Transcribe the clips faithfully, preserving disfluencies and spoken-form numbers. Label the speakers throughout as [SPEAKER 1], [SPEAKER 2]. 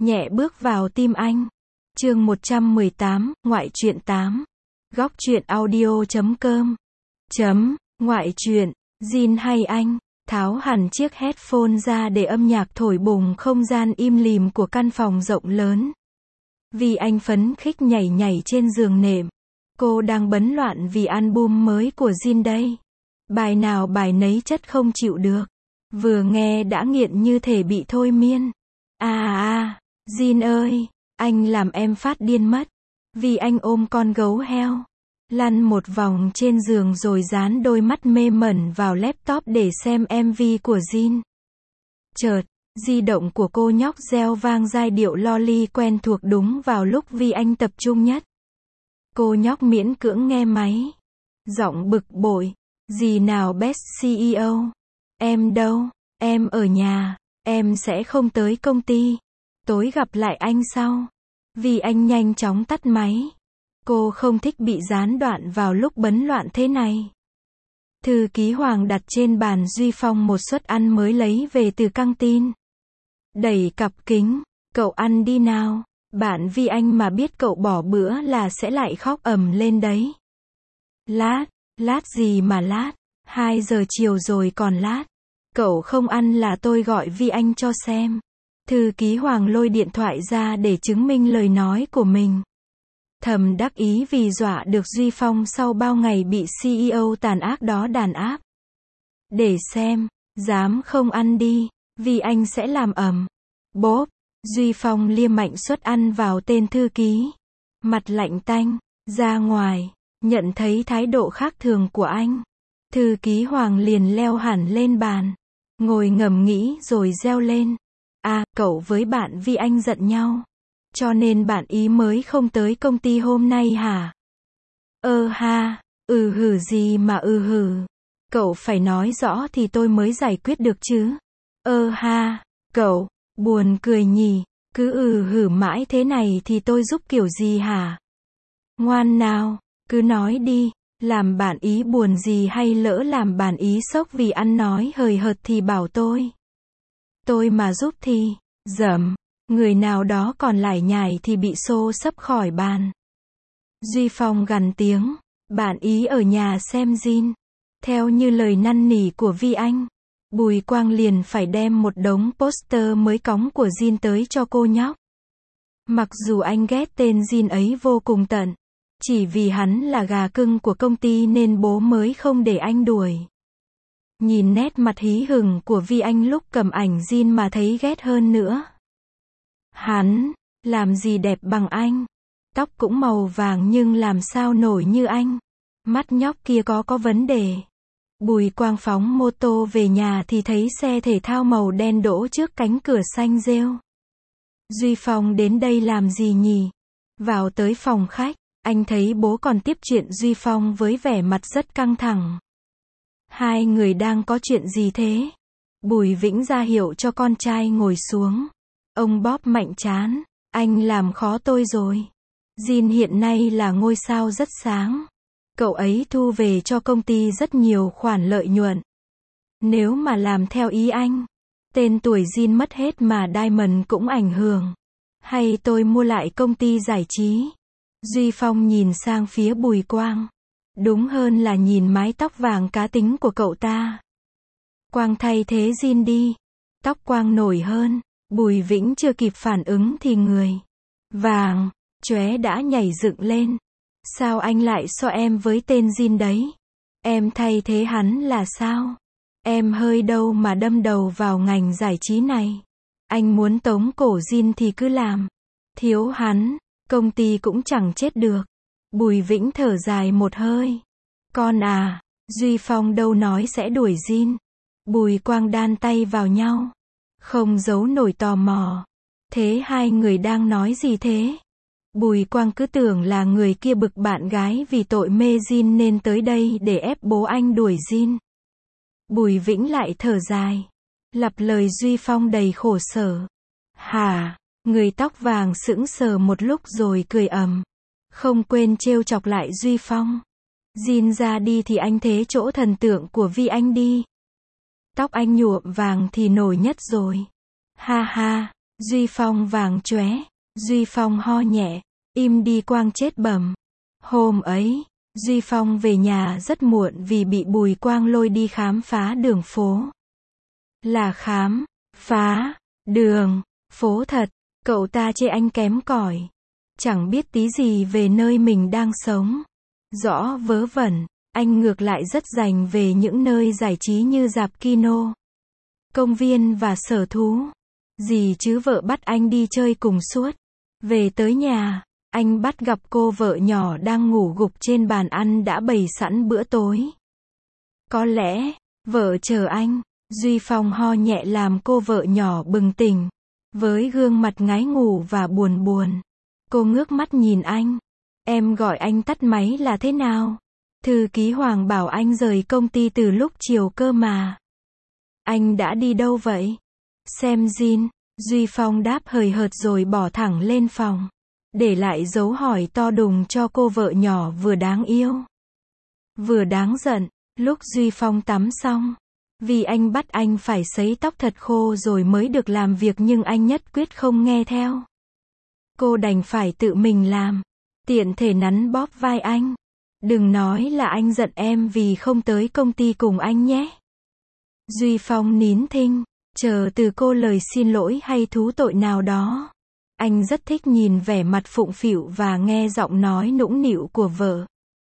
[SPEAKER 1] nhẹ bước vào tim anh. Chương một trăm mười tám, ngoại truyện tám. Góc truyện audio chấm com. Chấm, ngoại truyện, Jin hay anh, tháo hẳn chiếc headphone ra để âm nhạc thổi bùng không gian im lìm của căn phòng rộng lớn. Vì anh phấn khích nhảy nhảy trên giường nệm. Cô đang bấn loạn vì album mới của Jin đây. Bài nào bài nấy chất không chịu được. Vừa nghe đã nghiện như thể bị thôi miên. À à, Jin ơi, anh làm em phát điên mất. Vì anh ôm con gấu heo, lăn một vòng trên giường rồi dán đôi mắt mê mẩn vào laptop để xem em vê của Jin. Chợt, di động của cô nhóc reo vang giai điệu loli quen thuộc đúng vào lúc Vi Anh tập trung nhất. Cô nhóc miễn cưỡng nghe máy. Giọng bực bội. Gì nào best xê e ô? Em đâu? Em ở nhà. Em sẽ không tới công ty. Tối gặp lại anh sau. Vi Anh nhanh chóng tắt máy. Cô không thích bị gián đoạn vào lúc bấn loạn thế này. Thư ký Hoàng đặt trên bàn Duy Phong một suất ăn mới lấy về từ căng tin. Đẩy cặp kính. Cậu ăn đi nào. Bạn Vi Anh mà biết cậu bỏ bữa là sẽ lại khóc ầm lên đấy. Lát, lát gì mà lát, hai giờ chiều rồi còn lát. Cậu không ăn là tôi gọi Vi Anh cho xem. Thư ký Hoàng lôi điện thoại ra để chứng minh lời nói của mình. Thầm đắc ý vì dọa được Duy Phong sau bao ngày bị xê e ô tàn ác đó đàn áp. Để xem, dám không ăn đi, Vi Anh sẽ làm ầm. Bốp. Duy Phong liêm mạnh suất ăn vào tên thư ký. Mặt lạnh tanh, ra ngoài, nhận thấy thái độ khác thường của anh. Thư ký Hoàng liền leo hẳn lên bàn. Ngồi ngẫm nghĩ rồi reo lên. À, cậu với bạn Vi Anh giận nhau. Cho nên bạn ý mới không tới công ty hôm nay hả? Ơ ha, ừ hử gì mà ừ hử. Cậu phải nói rõ thì tôi mới giải quyết được chứ. Ơ ha, cậu. Buồn cười nhỉ, cứ ừ hử mãi thế này thì tôi giúp kiểu gì hả? Ngoan nào, cứ nói đi, làm bạn ý buồn gì hay lỡ làm bạn ý sốc vì ăn nói hời hợt thì bảo tôi. Tôi mà giúp thì, dầm, người nào đó còn lải nhải thì bị xô xấp khỏi bàn. Duy Phong gằn tiếng, bạn ý ở nhà xem Jin. Theo như lời năn nỉ của Vi Anh. Bùi Quang liền phải đem một đống poster mới cóng của Jin tới cho cô nhóc. Mặc dù anh ghét tên Jin ấy vô cùng tận. Chỉ vì hắn là gà cưng của công ty nên bố mới không để anh đuổi. Nhìn nét mặt hí hửng của Vi Anh lúc cầm ảnh Jin mà thấy ghét hơn nữa. Hắn, làm gì đẹp bằng anh. Tóc cũng màu vàng nhưng làm sao nổi như anh. Mắt nhóc kia có có vấn đề. Bùi Quang phóng mô tô về nhà thì thấy xe thể thao màu đen đỗ trước cánh cửa xanh rêu. Duy Phong đến đây làm gì nhỉ? Vào tới phòng khách, anh thấy bố còn tiếp chuyện Duy Phong với vẻ mặt rất căng thẳng. Hai người đang có chuyện gì thế? Bùi Vĩnh ra hiệu cho con trai ngồi xuống. Ông bóp mạnh trán. Anh làm khó tôi rồi. Jin hiện nay là ngôi sao rất sáng. Cậu ấy thu về cho công ty rất nhiều khoản lợi nhuận. Nếu mà làm theo ý anh, tên tuổi Jin mất hết mà Diamond cũng ảnh hưởng. Hay tôi mua lại công ty giải trí? Duy Phong nhìn sang phía Bùi Quang. Đúng hơn là nhìn mái tóc vàng cá tính của cậu ta. Quang thay thế Jin đi. Tóc Quang nổi hơn. Bùi Vĩnh chưa kịp phản ứng thì người vàng chóe đã nhảy dựng lên. Sao anh lại so em với tên Jin đấy? Em thay thế hắn là sao? Em hơi đâu mà đâm đầu vào ngành giải trí này. Anh muốn tống cổ Jin thì cứ làm. Thiếu hắn, công ty cũng chẳng chết được. Bùi Vĩnh thở dài một hơi. Con à, Duy Phong đâu nói sẽ đuổi Jin. Bùi Quang đan tay vào nhau. Không giấu nổi tò mò. Thế hai người đang nói gì thế? Bùi Quang cứ tưởng là người kia bực bạn gái vì tội mê Jin nên tới đây để ép bố anh đuổi Jin. Bùi Vĩnh lại thở dài. Lặp lời Duy Phong đầy khổ sở. Hả? Người tóc vàng sững sờ một lúc rồi cười ầm. Không quên trêu chọc lại Duy Phong. Jin ra đi thì anh thế chỗ thần tượng của Vi Anh đi. Tóc anh nhuộm vàng thì nổi nhất rồi. Ha ha. Duy Phong vàng chóe. Duy Phong ho nhẹ. Im đi Quang chết bẩm. Hôm ấy, Duy Phong về nhà rất muộn vì bị Bùi Quang lôi đi khám phá đường phố. Là khám phá đường phố thật, cậu ta chê anh kém cỏi, chẳng biết tí gì về nơi mình đang sống. Rõ vớ vẩn, anh ngược lại rất dành về những nơi giải trí như rạp kino, công viên và sở thú. Gì chứ vợ bắt anh đi chơi cùng suốt. Về tới nhà, anh bắt gặp cô vợ nhỏ đang ngủ gục trên bàn ăn đã bày sẵn bữa tối. Có lẽ, vợ chờ anh. Duy Phong ho nhẹ làm cô vợ nhỏ bừng tỉnh. Với gương mặt ngái ngủ và buồn buồn, cô ngước mắt nhìn anh. Em gọi anh tắt máy là thế nào? Thư ký Hoàng bảo anh rời công ty từ lúc chiều cơ mà. Anh đã đi đâu vậy? Xem zin. Duy Phong đáp hời hợt rồi bỏ thẳng lên phòng, để lại dấu hỏi to đùng cho cô vợ nhỏ vừa đáng yêu, vừa đáng giận. Lúc Duy Phong tắm xong, vì anh bắt anh phải sấy tóc thật khô rồi mới được làm việc nhưng anh nhất quyết không nghe theo. Cô đành phải tự mình làm, tiện thể nắn bóp vai anh. Đừng nói là anh giận em vì không tới công ty cùng anh nhé. Duy Phong nín thinh, chờ từ cô lời xin lỗi hay thú tội nào đó. Anh rất thích nhìn vẻ mặt phụng phịu và nghe giọng nói nũng nịu của vợ.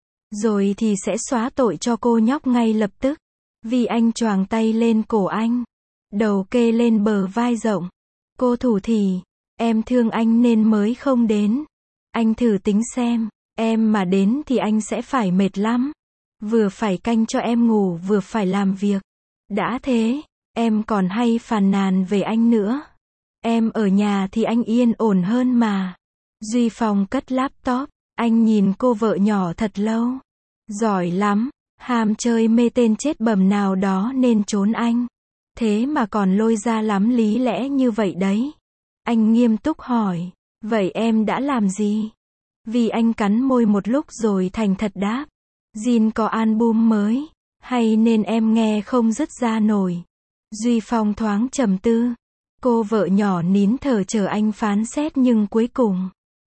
[SPEAKER 1] Rồi thì sẽ xóa tội cho cô nhóc ngay lập tức. Vì anh choàng tay lên cổ anh, đầu kê lên bờ vai rộng. Cô thủ thỉ, em thương anh nên mới không đến. Anh thử tính xem, em mà đến thì anh sẽ phải mệt lắm. Vừa phải canh cho em ngủ vừa phải làm việc. Đã thế, em còn hay phàn nàn về anh nữa. Em ở nhà thì anh yên ổn hơn mà. Duy Phong cất laptop, anh nhìn cô vợ nhỏ thật lâu. Giỏi lắm, ham chơi mê tên chết bầm nào đó nên trốn anh. Thế mà còn lôi ra lắm lý lẽ như vậy đấy. Anh nghiêm túc hỏi, vậy em đã làm gì? Vì anh cắn môi một lúc rồi thành thật đáp, Jin có album mới, hay nên em nghe không dứt ra nổi. Duy Phong thoáng trầm tư. Cô vợ nhỏ nín thở chờ anh phán xét nhưng cuối cùng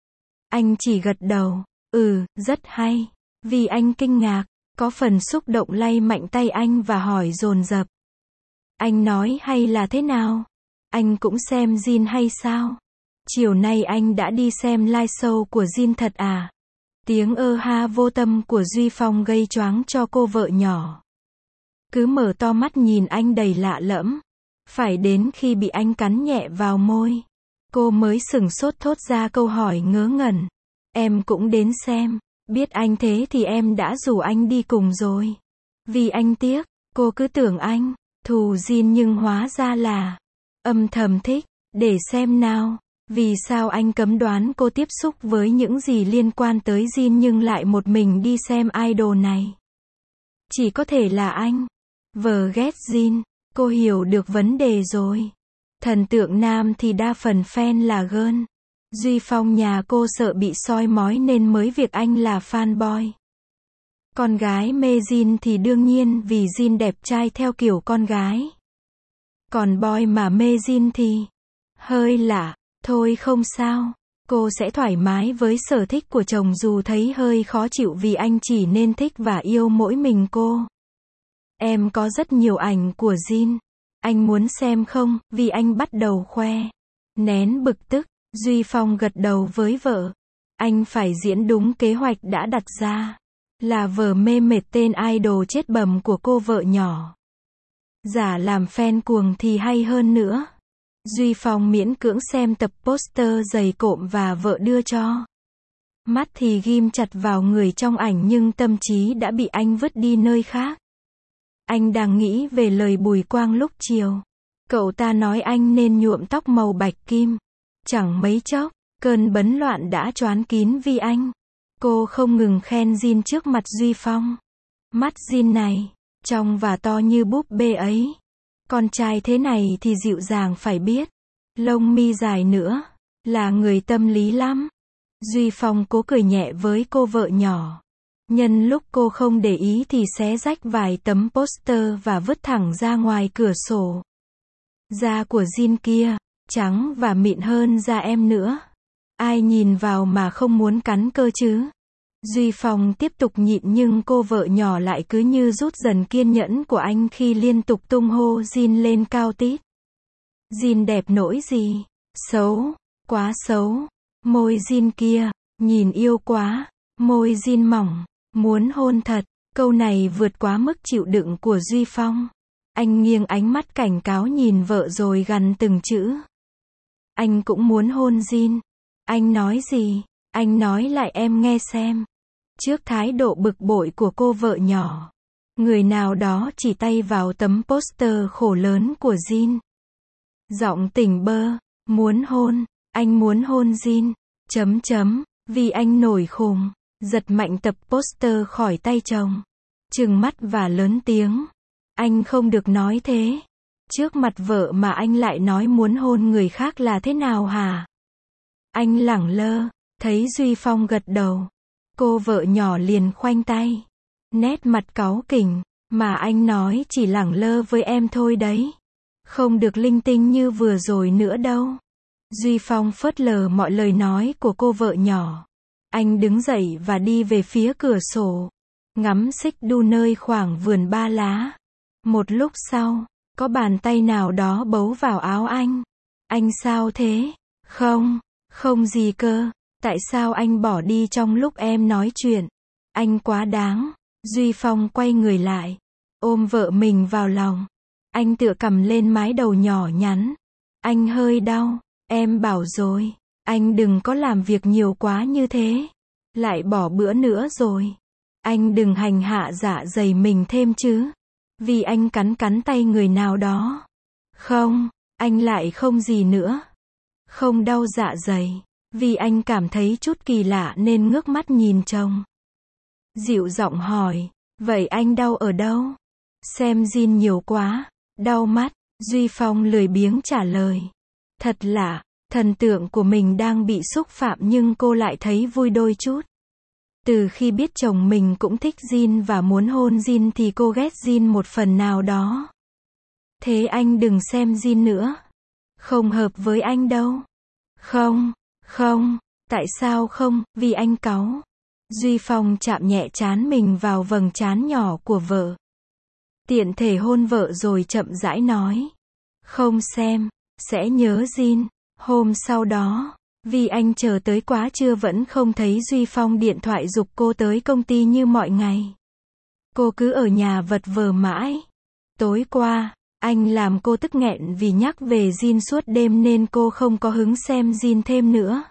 [SPEAKER 1] anh chỉ gật đầu, ừ, rất hay. Vì anh kinh ngạc, có phần xúc động lay mạnh tay anh và hỏi dồn dập. Anh nói hay là thế nào? Anh cũng xem Jin hay sao? Chiều nay anh đã đi xem live show của Jin thật à? Tiếng ơ ha vô tâm của Duy Phong gây choáng cho cô vợ nhỏ. Cứ mở to mắt nhìn anh đầy lạ lẫm. Phải đến khi bị anh cắn nhẹ vào môi, cô mới sửng sốt thốt ra câu hỏi ngớ ngẩn. Em cũng đến xem. Biết anh thế thì em đã rủ anh đi cùng rồi. Vì anh tiếc, cô cứ tưởng anh thù Jin nhưng hóa ra là âm thầm thích. Để xem nào, vì sao anh cấm đoán cô tiếp xúc với những gì liên quan tới Jin nhưng lại một mình đi xem idol này? Chỉ có thể là anh vờ ghét Jin. Cô hiểu được vấn đề rồi. Thần tượng nam thì đa phần fan là girl. Duy Phong nhà cô sợ bị soi mói nên mới việc anh là fanboy. Con gái mê Jin thì đương nhiên vì Jin đẹp trai theo kiểu con gái. Còn boy mà mê Jin thì hơi lạ. Thôi không sao, cô sẽ thoải mái với sở thích của chồng dù thấy hơi khó chịu vì anh chỉ nên thích và yêu mỗi mình cô. Em có rất nhiều ảnh của Jin. Anh muốn xem không? Vì anh bắt đầu khoe. Nén bực tức, Duy Phong gật đầu với vợ. Anh phải diễn đúng kế hoạch đã đặt ra. Là vờ mê mệt tên idol chết bầm của cô vợ nhỏ. Giả làm fan cuồng thì hay hơn nữa. Duy Phong miễn cưỡng xem tập poster dày cộm và vợ đưa cho. Mắt thì ghim chặt vào người trong ảnh nhưng tâm trí đã bị anh vứt đi nơi khác. Anh đang nghĩ về lời Bùi Quang lúc chiều. Cậu ta nói anh nên nhuộm tóc màu bạch kim. Chẳng mấy chốc, cơn bấn loạn đã choán kín vì anh. Cô không ngừng khen Jin trước mặt Duy Phong. Mắt Jin này, trong và to như búp bê ấy. Con trai thế này thì dịu dàng phải biết. Lông mi dài nữa, là người tâm lý lắm. Duy Phong cố cười nhẹ với cô vợ nhỏ. Nhân lúc cô không để ý thì xé rách vài tấm poster và vứt thẳng ra ngoài cửa sổ. Da của Jin kia, trắng và mịn hơn da em nữa. Ai nhìn vào mà không muốn cắn cơ chứ? Duy Phong tiếp tục nhịn nhưng cô vợ nhỏ lại cứ như rút dần kiên nhẫn của anh khi liên tục tung hô Jin lên cao tít. Jin đẹp nỗi gì? Xấu, quá xấu. Môi Jin kia, nhìn yêu quá. Môi Jin mỏng, muốn hôn thật. Câu này vượt quá mức chịu đựng của Duy Phong. Anh nghiêng ánh mắt cảnh cáo nhìn vợ rồi gằn từng chữ. Anh cũng muốn hôn Jin. Anh nói gì? Anh nói lại em nghe xem. Trước thái độ bực bội của cô vợ nhỏ, người nào đó chỉ tay vào tấm poster khổ lớn của Jin. Giọng tỉnh bơ, muốn hôn, anh muốn hôn Jin, chấm chấm, vì anh nổi khùng, giật mạnh tập poster khỏi tay chồng. Trừng mắt và lớn tiếng. Anh không được nói thế. Trước mặt vợ mà anh lại nói muốn hôn người khác là thế nào hả? Anh lẳng lơ, thấy Duy Phong gật đầu. Cô vợ nhỏ liền khoanh tay. Nét mặt cáu kỉnh, mà anh nói chỉ lẳng lơ với em thôi đấy. Không được linh tinh như vừa rồi nữa đâu. Duy Phong phớt lờ mọi lời nói của cô vợ nhỏ. Anh đứng dậy và đi về phía cửa sổ. Ngắm xích đu nơi khoảng vườn ba lá. Một lúc sau, có bàn tay nào đó bấu vào áo anh. Anh sao thế? Không, không gì cơ. Tại sao anh bỏ đi trong lúc em nói chuyện? Anh quá đáng. Duy Phong quay người lại, ôm vợ mình vào lòng. Anh tựa cằm lên mái đầu nhỏ nhắn. Anh hơi đau, em bảo rồi. Anh đừng có làm việc nhiều quá như thế. Lại bỏ bữa nữa rồi. Anh đừng hành hạ dạ dày mình thêm chứ. Vì anh cắn cắn tay người nào đó. Không, anh lại không gì nữa. Không đau dạ dày. Vì anh cảm thấy chút kỳ lạ nên ngước mắt nhìn chồng. Dịu giọng hỏi, vậy anh đau ở đâu? Xem Jin nhiều quá, đau mắt. Duy Phong lười biếng trả lời. Thật lạ, thần tượng của mình đang bị xúc phạm nhưng cô lại thấy vui đôi chút. Từ khi biết chồng mình cũng thích Jin và muốn hôn Jin thì cô ghét Jin một phần nào đó. Thế anh đừng xem Jin nữa. Không hợp với anh đâu. Không, không, tại sao không? Vì anh cáu. Duy Phong chạm nhẹ trán mình vào vầng trán nhỏ của vợ. Tiện thể hôn vợ rồi chậm rãi nói. Không xem, sẽ nhớ Jin. Hôm sau đó, vì anh chờ tới quá trưa vẫn không thấy Duy Phong điện thoại giục cô tới công ty như mọi ngày. Cô cứ ở nhà vật vờ mãi. Tối qua, anh làm cô tức nghẹn vì nhắc về Jin suốt đêm nên cô không có hứng xem Jin thêm nữa.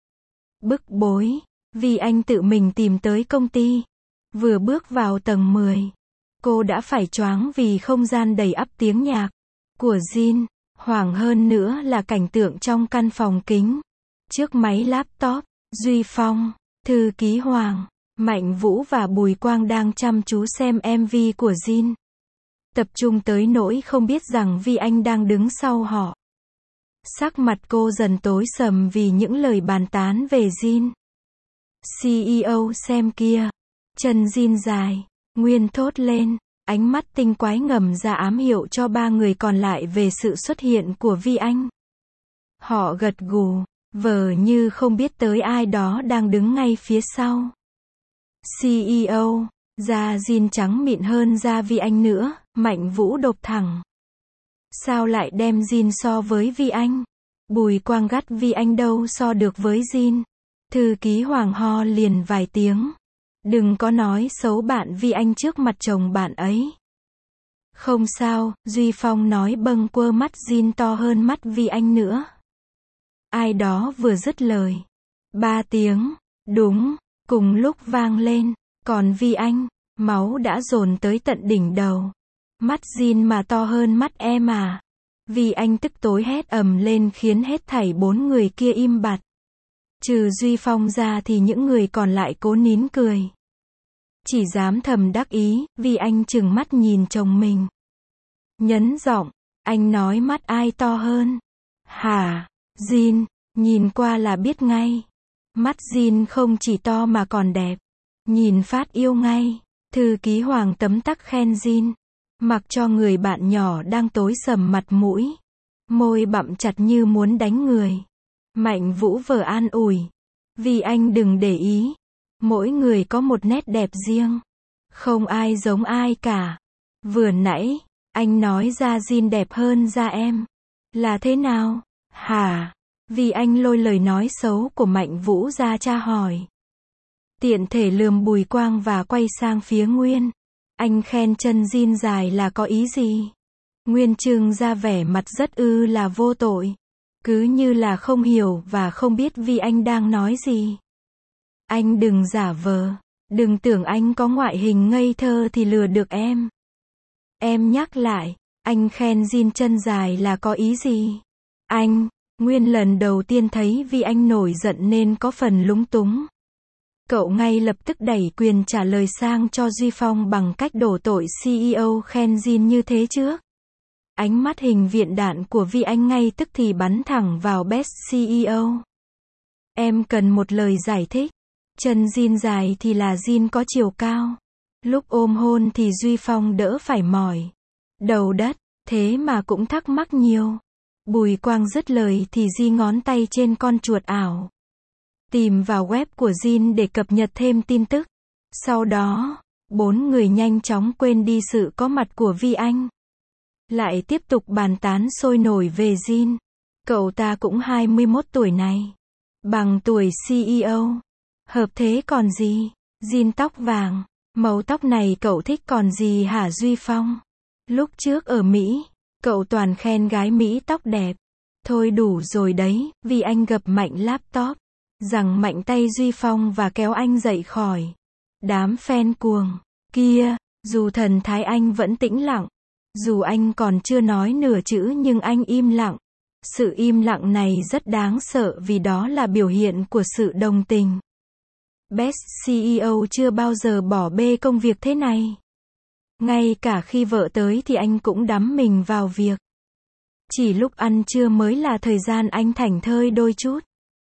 [SPEAKER 1] Bức bối, vì anh tự mình tìm tới công ty. Vừa bước vào tầng mười, cô đã phải choáng vì không gian đầy ắp tiếng nhạc của Jin. Hoảng hơn nữa là cảnh tượng trong căn phòng kính. Trước máy laptop, Duy Phong, thư ký Hoàng, Mạnh Vũ và Bùi Quang đang chăm chú xem em vê của Jin. Tập trung tới nỗi không biết rằng Vi Anh đang đứng sau họ. Sắc mặt cô dần tối sầm vì những lời bàn tán về Jin. xê e ô xem kia. Chân Jin dài. Nguyên thốt lên. Ánh mắt tinh quái ngầm ra ám hiệu cho ba người còn lại về sự xuất hiện của Vi Anh. Họ gật gù, vờ như không biết tới ai đó đang đứng ngay phía sau. xê e ô, da Jin trắng mịn hơn da Vi Anh nữa, Mạnh Vũ đột thẳng. Sao lại đem Jin so với Vi Anh? Bùi Quang gắt Vi Anh đâu so được với Jin. Thư ký Hoàng ho liền vài tiếng. Đừng có nói xấu bạn Vi Anh trước mặt chồng bạn ấy. Không sao, Duy Phong nói bâng quơ mắt Jin to hơn mắt Vi Anh nữa. Ai đó vừa dứt lời. Ba tiếng, đúng, cùng lúc vang lên. Còn Vi Anh, máu đã dồn tới tận đỉnh đầu. Mắt Jin mà to hơn mắt em à. Vi Anh tức tối hét ầm lên khiến hết thảy bốn người kia im bặt. Trừ Duy Phong ra thì những người còn lại cố nín cười. Chỉ dám thầm đắc ý, vì anh trừng mắt nhìn chồng mình. Nhấn giọng, anh nói mắt ai to hơn? Hả? Jin, nhìn qua là biết ngay. Mắt Jin không chỉ to mà còn đẹp. Nhìn phát yêu ngay. Thư ký Hoàng tấm tắc khen Jin. Mặc cho người bạn nhỏ đang tối sầm mặt mũi. môi bặm chặt như muốn đánh người. Mạnh Vũ vờ an ủi. Vi Anh đừng để ý. Mỗi người có một nét đẹp riêng. Không ai giống ai cả. Vừa nãy, anh nói da Jin đẹp hơn da em. Là thế nào? Hả? Vi Anh lôi lời nói xấu của Mạnh Vũ ra tra hỏi. Tiện thể lườm Bùi Quang và quay sang phía Nguyên. Anh khen chân Jin dài là có ý gì? Nguyên trưng ra vẻ mặt rất ư là vô tội. Cứ như là không hiểu và không biết Vi Anh đang nói gì. Anh đừng giả vờ. Đừng tưởng anh có ngoại hình ngây thơ thì lừa được em. Em nhắc lại, anh khen Jin chân dài là có ý gì? Anh, Nguyên lần đầu tiên thấy Vi Anh nổi giận nên có phần lúng túng. Cậu ngay lập tức đẩy quyền trả lời sang cho Duy Phong bằng cách đổ tội xê e ô khen Jin như thế trước. Ánh mắt hình viện đạn của Vi Anh ngay tức thì bắn thẳng vào best xê e ô. Em cần một lời giải thích. Chân Jin dài thì là Jin có chiều cao. Lúc ôm hôn thì Duy Phong đỡ phải mỏi. Đầu đất, thế mà cũng thắc mắc nhiều. Bùi Quang dứt lời thì di ngón tay trên con chuột ảo. Tìm vào web của Jin để cập nhật thêm tin tức. Sau đó, bốn người nhanh chóng quên đi sự có mặt của Vi Anh. Lại tiếp tục bàn tán sôi nổi về Jin. Cậu ta cũng hai mươi mốt tuổi này. Bằng tuổi xê e ô. Hợp thế còn gì? Jin tóc vàng. Màu tóc này cậu thích còn gì hả Duy Phong? Lúc trước ở Mỹ, cậu toàn khen gái Mỹ tóc đẹp. Thôi đủ rồi đấy, Vi Anh gập mạnh laptop. Giằng mạnh tay Duy Phong và kéo anh dậy khỏi. Đám fan cuồng. Kia, dù thần thái anh vẫn tĩnh lặng. Dù anh còn chưa nói nửa chữ nhưng anh im lặng. Sự im lặng này rất đáng sợ vì đó là biểu hiện của sự đồng tình. Best xê e ô chưa bao giờ bỏ bê công việc thế này. Ngay cả khi vợ tới thì anh cũng đắm mình vào việc. Chỉ lúc ăn trưa mới là thời gian anh thảnh thơi đôi chút.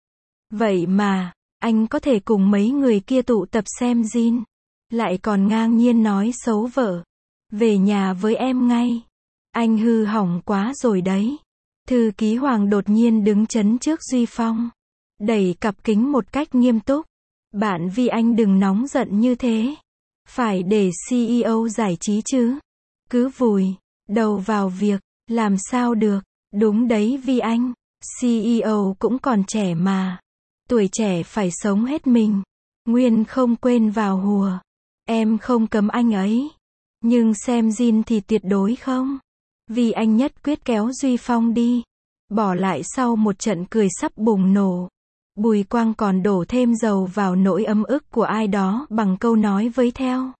[SPEAKER 1] Vậy mà, anh có thể cùng mấy người kia tụ tập xem Jin. Lại còn ngang nhiên nói xấu vợ. Về nhà với em ngay. Anh hư hỏng quá rồi đấy. Thư ký Hoàng đột nhiên đứng chắn trước Duy Phong. Đẩy cặp kính một cách nghiêm túc. Bạn Vi Anh đừng nóng giận như thế. Phải để xê e ô giải trí chứ. Cứ vùi đầu vào việc. Làm sao được. Đúng đấy Vi Anh. xê e ô cũng còn trẻ mà. Tuổi trẻ phải sống hết mình. Nguyên không quên vào hùa. Em không cấm anh ấy. Nhưng xem Jin thì tuyệt đối không. Vi Anh nhất quyết kéo Duy Phong đi. Bỏ lại sau một trận cười sắp bùng nổ. Bùi Quang còn đổ thêm dầu vào nỗi ấm ức của ai đó bằng câu nói với theo.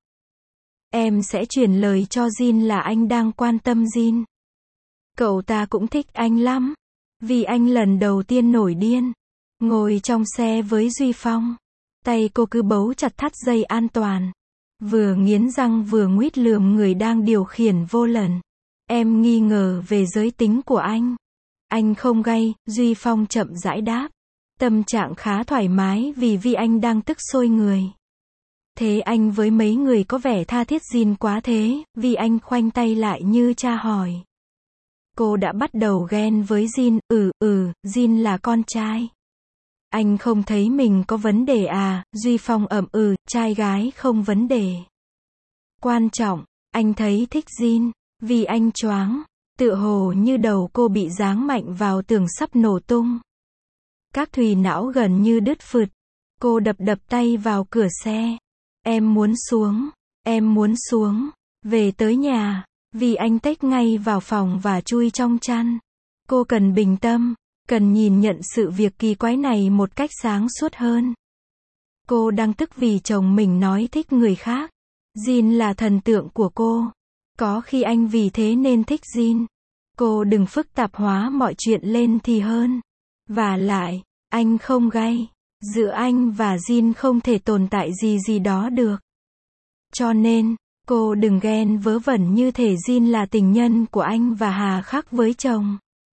[SPEAKER 1] Em sẽ truyền lời cho Jin là anh đang quan tâm Jin. Cậu ta cũng thích anh lắm. Vì anh lần đầu tiên nổi điên. Ngồi trong xe với Duy Phong. Tay cô cứ bấu chặt thắt dây an toàn. Vừa nghiến răng vừa nguýt lườm người đang điều khiển vô lẩn. Em nghi ngờ về giới tính của anh. Anh không gay, Duy Phong chậm rãi đáp. Tâm trạng khá thoải mái vì Vi Anh đang tức sôi người. Thế anh với mấy người có vẻ tha thiết Jin quá thế, Vi Anh khoanh tay lại như tra hỏi. Cô đã bắt đầu ghen với Jin, ừ, ừ, Jin là con trai. Anh không thấy mình có vấn đề à, Duy Phong ậm ừ, trai gái không vấn đề. Quan trọng, anh thấy thích Jin, vì anh choáng, tựa hồ như đầu cô bị giáng mạnh vào tường sắp nổ tung. Các thùy não gần như đứt phượt, cô đập đập tay vào cửa xe. Em muốn xuống, em muốn xuống, về tới nhà, vì anh tếch ngay vào phòng và chui trong chăn. Cô cần bình tâm. Cần nhìn nhận sự việc kỳ quái này một cách sáng suốt hơn. Cô đang tức vì chồng mình nói thích người khác. Jin là thần tượng của cô. Có khi anh vì thế nên thích Jin. Cô đừng phức tạp hóa mọi chuyện lên thì hơn. Và lại, anh không gay. Giữa anh và Jin không thể tồn tại gì gì đó được. Cho nên, cô đừng ghen vớ vẩn như thể Jin là tình nhân của anh và hà khắc với chồng.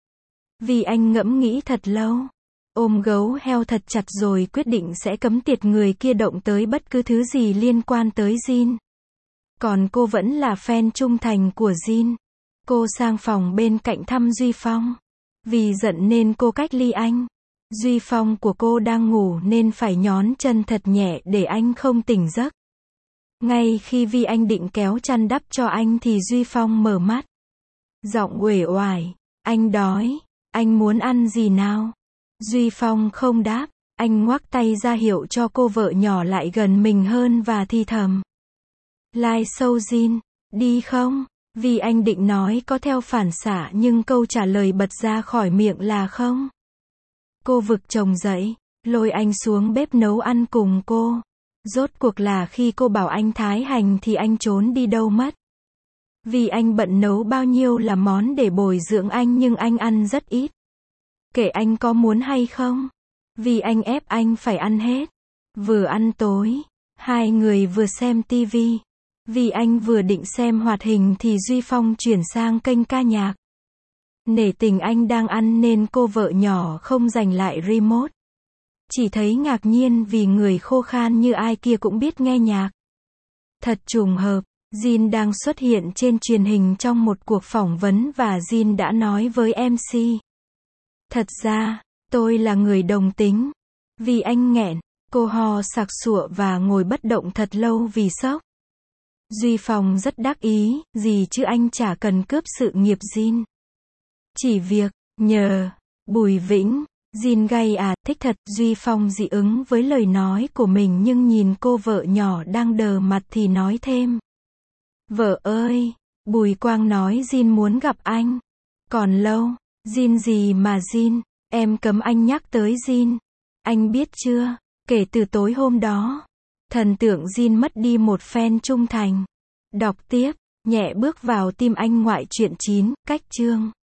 [SPEAKER 1] Vì anh ngẫm nghĩ thật lâu, ôm gấu heo thật chặt rồi quyết định sẽ cấm tiệt người kia động tới bất cứ thứ gì liên quan tới Jin. Còn cô vẫn là fan trung thành của Jin. Cô sang phòng bên cạnh thăm Duy Phong. Vì giận nên cô cách ly anh. Duy Phong của cô đang ngủ nên phải nhón chân thật nhẹ để anh không tỉnh giấc. Ngay khi Vi Anh định kéo chăn đắp cho anh thì Duy Phong mở mắt. Giọng uể oải, anh đói, anh muốn ăn gì nào? Duy Phong không đáp, anh ngoắc tay ra hiệu cho cô vợ nhỏ lại gần mình hơn và thì thầm. Lai sâu Jin, đi không? Vì anh định nói có theo phản xạ nhưng câu trả lời bật ra khỏi miệng là không. Cô vực chồng dậy, lôi anh xuống bếp nấu ăn cùng cô. Rốt cuộc là khi cô bảo anh thái hành thì anh trốn đi đâu mất. Vì anh bận nấu bao nhiêu là món để bồi dưỡng anh nhưng anh ăn rất ít. Kể anh có muốn hay không. Vì anh ép anh phải ăn hết. Vừa ăn tối, hai người vừa xem tivi. Vì anh vừa định xem hoạt hình thì Duy Phong chuyển sang kênh ca nhạc. Nể tình anh đang ăn nên cô vợ nhỏ không giành lại remote. Chỉ thấy ngạc nhiên vì người khô khan như ai kia cũng biết nghe nhạc. Thật trùng hợp, Jin đang xuất hiện trên truyền hình trong một cuộc phỏng vấn và Jin đã nói với em xê. Thật ra, tôi là người đồng tính. Vì anh nghẹn, cô ho sặc sụa và ngồi bất động thật lâu vì sốc. Duy Phong rất đắc ý, gì chứ anh chả cần cướp sự nghiệp Jin. Chỉ việc, nhờ, Bùi Vĩnh, Jin gay à, thích thật, Duy Phong dị ứng với lời nói của mình nhưng nhìn cô vợ nhỏ đang đờ mặt thì nói thêm. Vợ ơi, Bùi Quang nói Jin muốn gặp anh. Còn lâu, Jin gì mà Jin, em cấm anh nhắc tới Jin. Anh biết chưa, kể từ tối hôm đó, thần tượng Jin mất đi một fan trung thành. Đọc tiếp, nhẹ bước vào tim anh ngoại truyện chín, cách chương.